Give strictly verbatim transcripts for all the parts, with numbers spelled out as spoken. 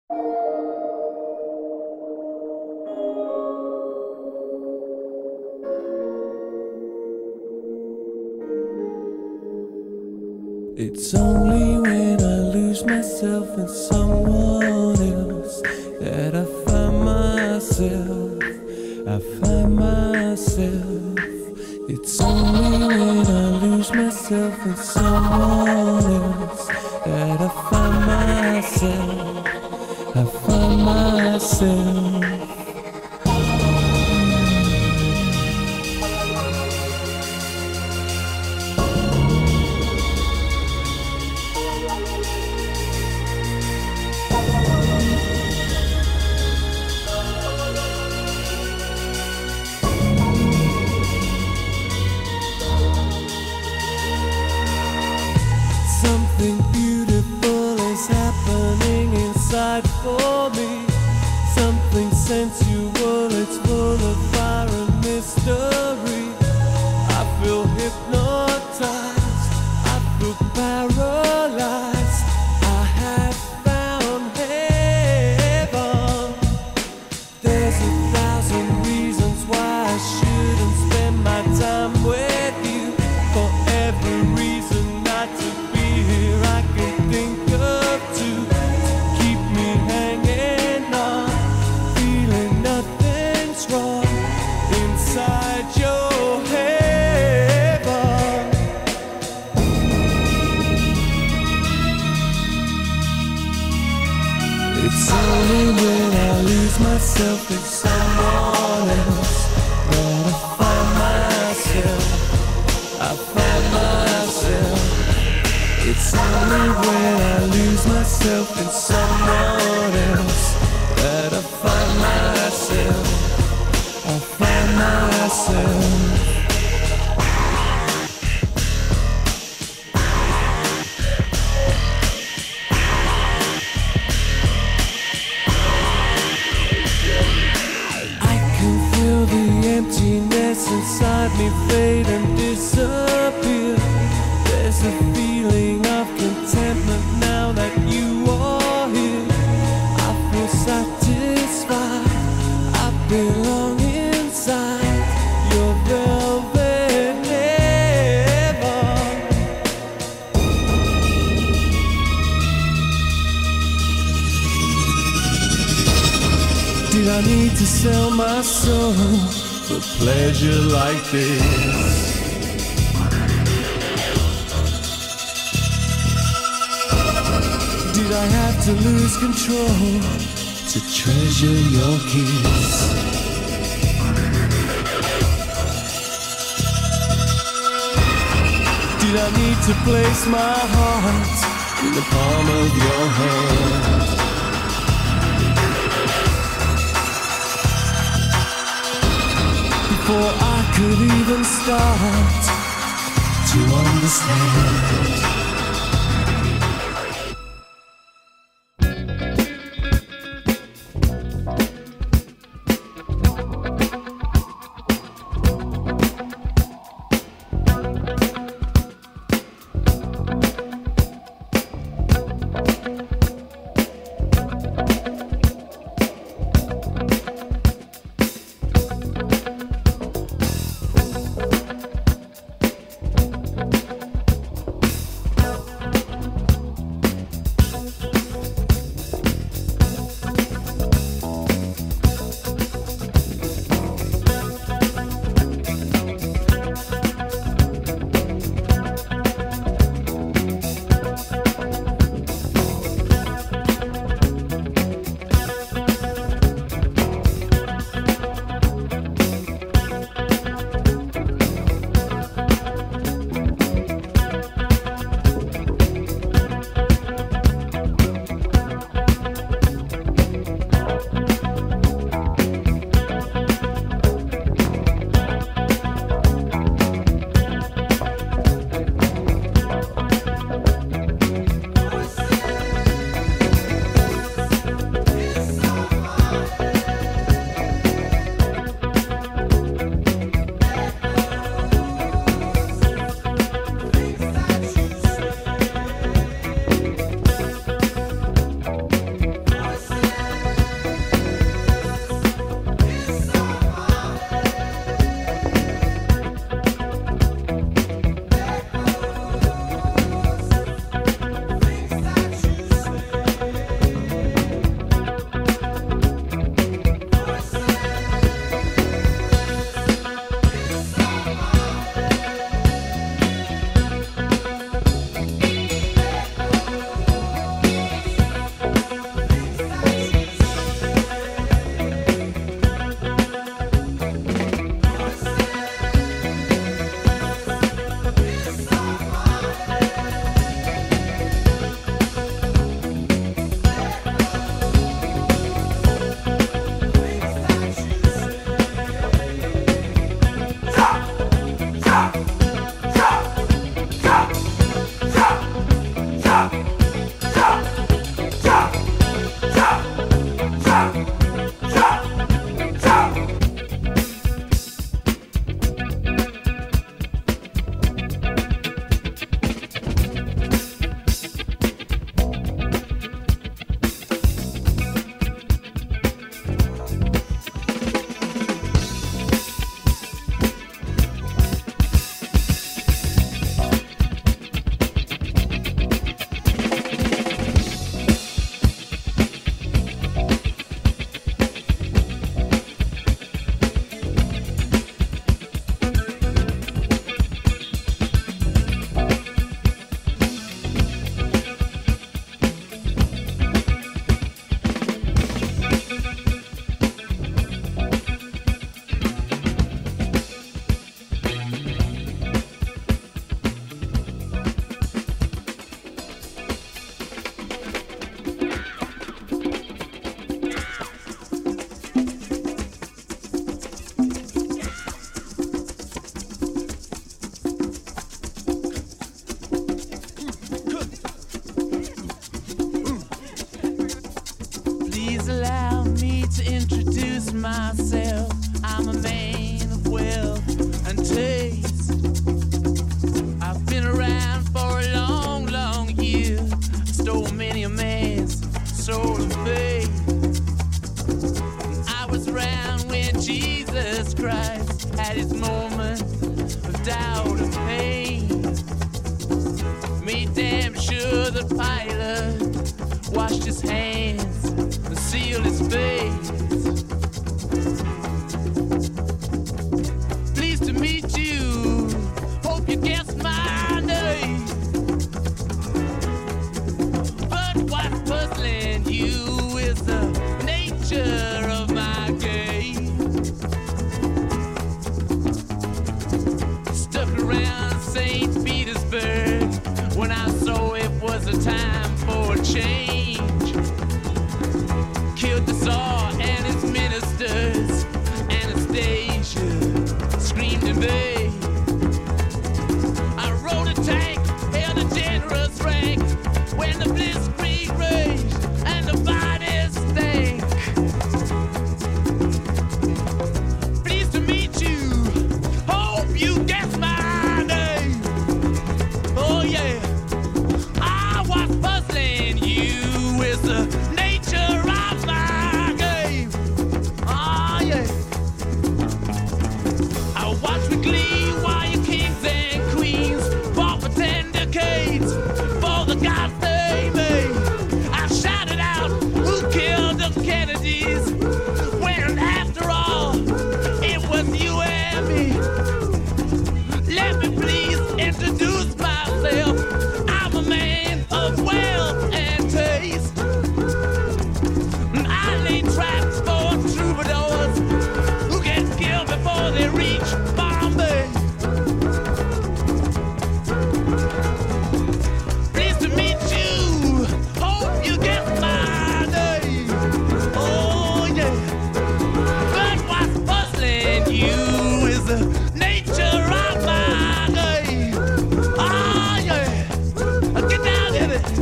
It's only when I lose myself in someone else that I find myself, I find myself. It's only when I lose myself in someone else that I find myself, I find myself. Something beautiful is happening inside for me. Something sensual, it's full of fire and mystery. I feel hypnotized, I feel paralyzed. I have found heaven. There's a thousand reasons why I shouldn't spend my time with you. For every reason not to be here, I can think of two to keep me hanging on, feeling nothing's wrong inside your heaven. It's only when I lose myself in someone else that I find myself, I find myself. It's only when I lose myself in someone else that I find myself, I find myself. I can feel the emptiness inside me fade and disappear. There's a feeling of contentment now that you are here. I feel satisfied, I belong inside your velvet heaven. Did I need to sell my soul for pleasure like this? Did I have to lose control to treasure your kiss? Did I need to place my heart in the palm of your hand? Before I could even start to understand. myself, I'm a man of wealth and taste. I've been around for a long, long year. I stole many a man's soul of faith. I was around when Jesus Christ had his moment of doubt and pain. Made damn sure that Pilate washed his hands and sealed his face. Pleased to meet you, hope you guessed my name. But what's puzzling you is the nature of my game. Stuck around Saint Petersburg when I saw it was a time for a change. Killed the Tsar and his ministers. Anastasia screamed in vain. I rode a tank, held a generous rank when the blitzkrieg raged and the bodies stank. Pleased to meet you, hope you guess my name. Oh yeah, I was puzzling you with the nature of my game. Oh yeah, I watched with glee while your kings and queens fought for ten decades for the gods they made. I shouted out, who killed the Kennedys? When after all, it was you and me. Let me please introduce myself. I'm a man of wealth and taste. I lay traps for troubadours who get killed before they reach Bombay. Pleased to meet you, hope you get my name. Oh yeah, but what's puzzling you is the nature of my game. Oh yeah, get down in it.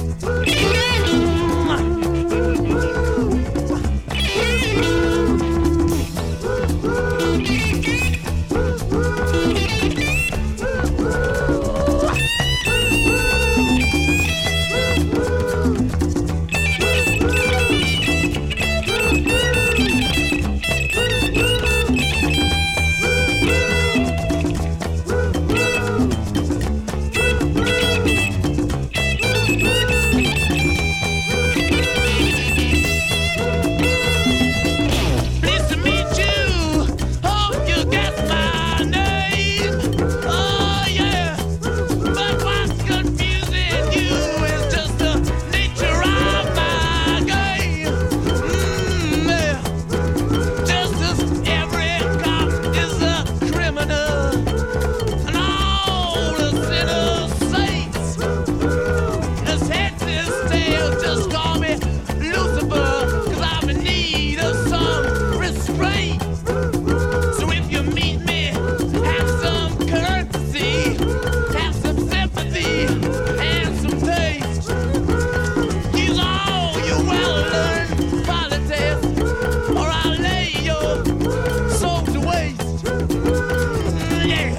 Pleased to meet you, hope you guess my name. Oh yeah, but what's confusing you is just the nature of my game. Mm, yeah. Just as every cop is a criminal and all the sinners saints. As heads is tails, just call me Lucifer, 'cause I'm in need of some restraint. So if you meet me, have some courtesy, have some sympathy, and some taste. Use all your well-learned politics, or I'll lay your soul to waste. Mm, yeah.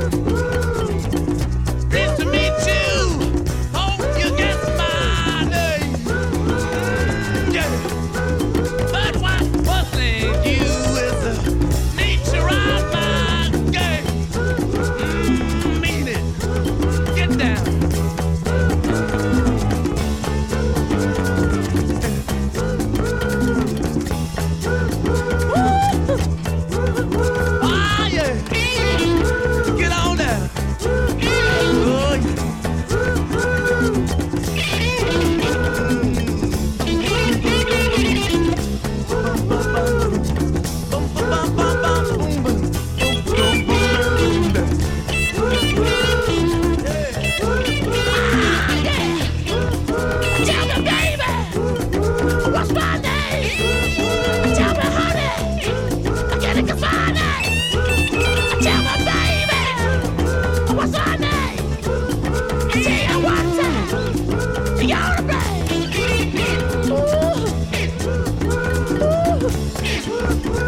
Pleased to meet you, hope you guess my name. Mm, yeah. But what's puzzling you is the nature of my game. Mm, mean it. Get down. Ah yeah. Get on down. Oh yeah. Tell me, baby, what's my name? Tell me, honey, I can't think of my name. Tell me, baby, what's my name? I tell you one time, you're the baby. Ooh. Ooh.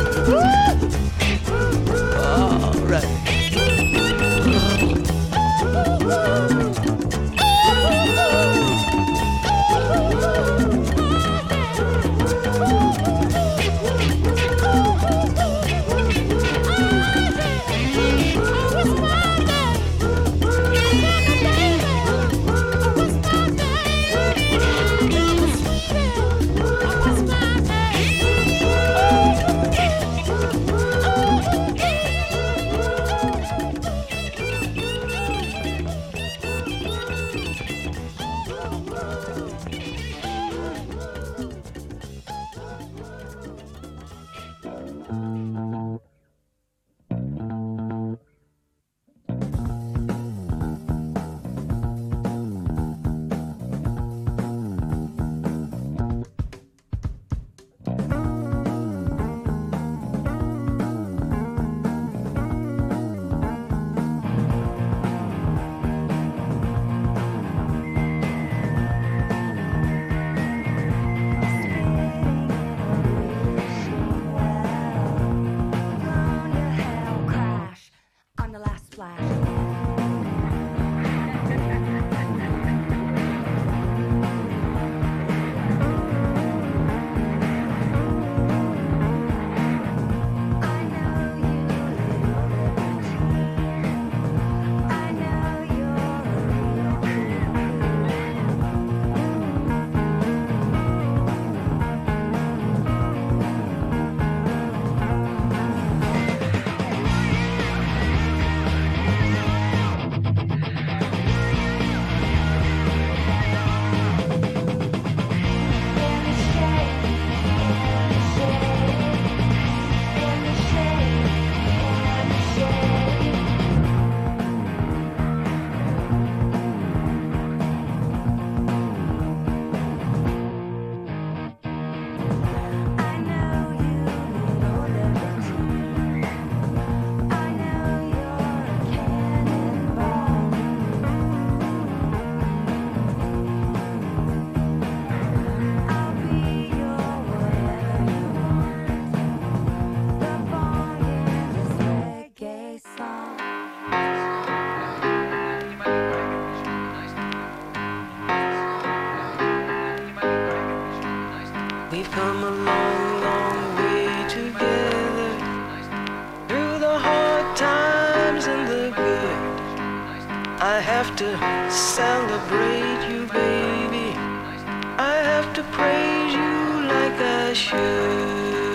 We've come a long, long way together, through the hard times and the good. I have to celebrate you, baby. I have to praise you like I should.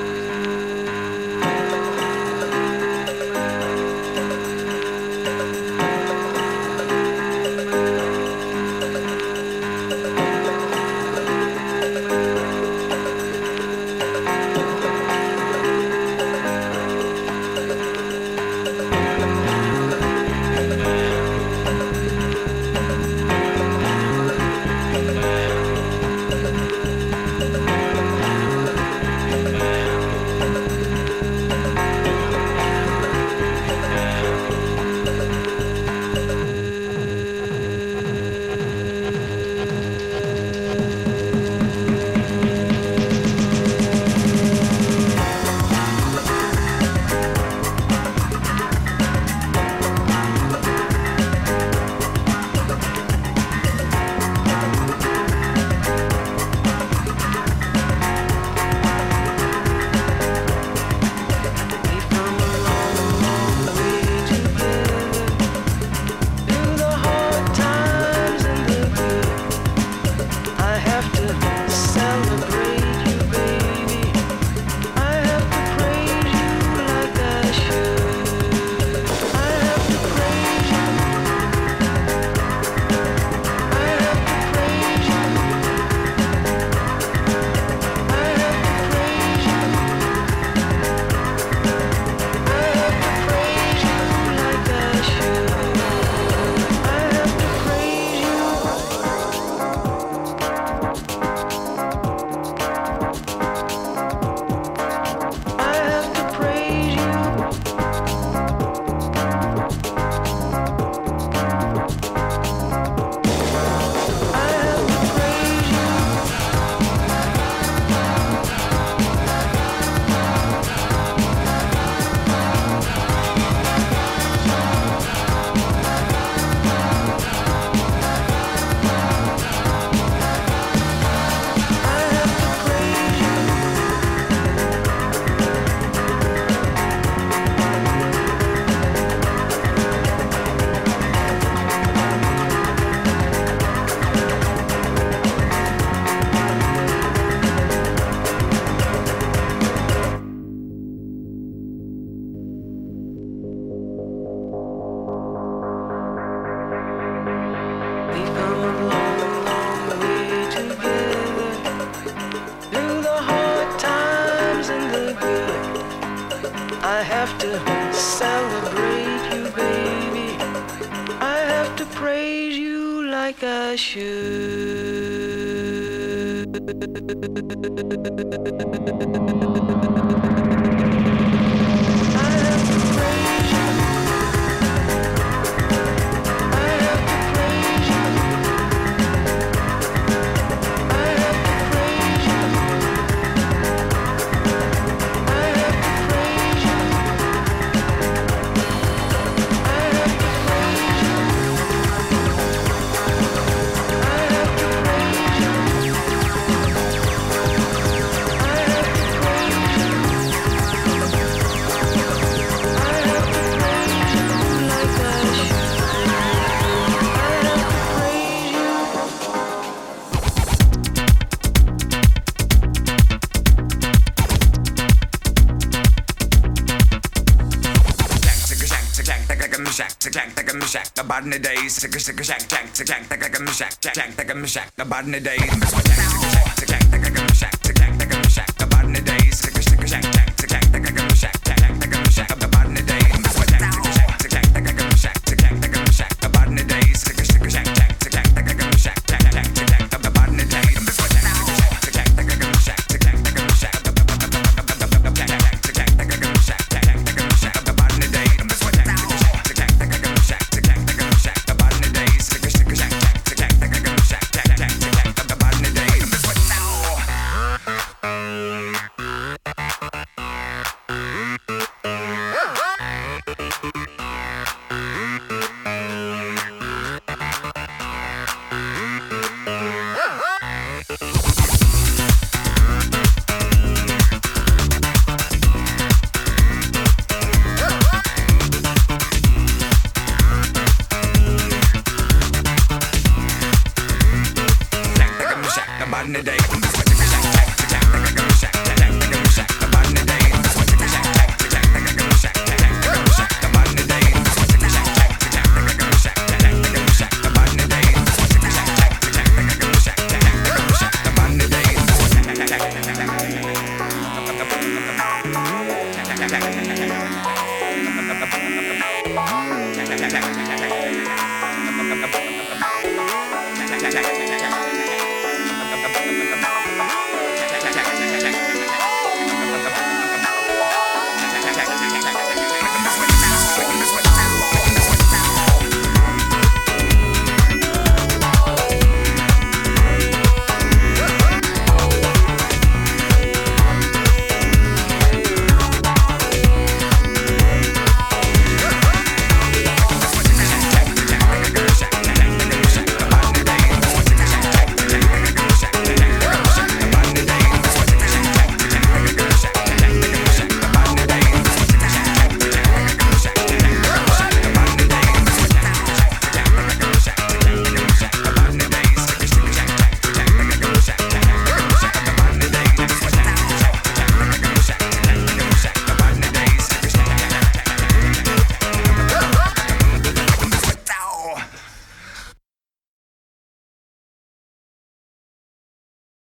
I have to celebrate you, baby. I have to praise you like I should. I have to praise you. I have to praise you. I have to praise you. I have to praise you. I have to praise you. I have to praise you. I have to praise you. I have to praise you like I should. I have to praise you. The body days, sick, sick, shack, jack, jack, jack, jack, jack, jack, jack, jack, jack, the body days.